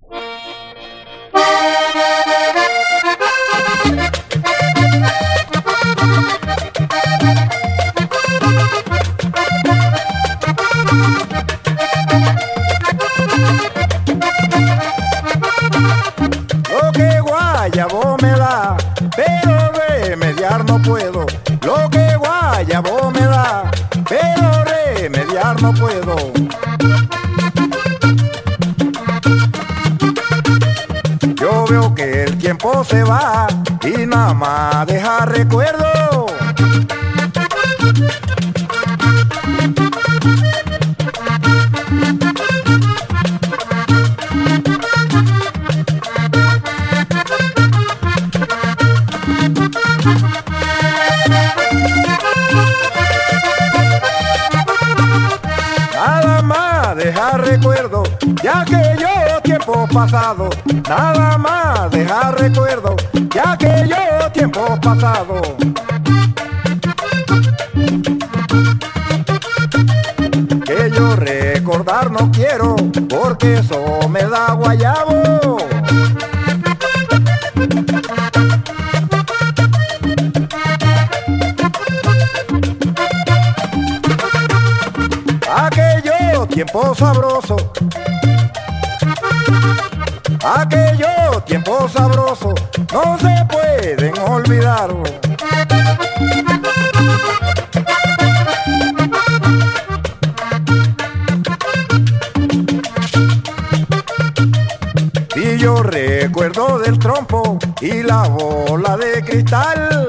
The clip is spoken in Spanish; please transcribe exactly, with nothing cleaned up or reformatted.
Lo que guayabo me da, pero remediar no puedo. Lo que guayabo me da, pero remediar no puedo. Yo veo que el tiempo se va y nada más deja recuerdo. Nada más dejar recuerdo de aquellos tiempos pasados. Nada más dejar recuerdo de aquellos tiempos pasados. Que yo recordar no quiero, porque eso me da guayabo. Aquello tiempo sabroso, aquello tiempo sabroso, no se pueden olvidar. Y yo recuerdo del trompo y la bola de cristal.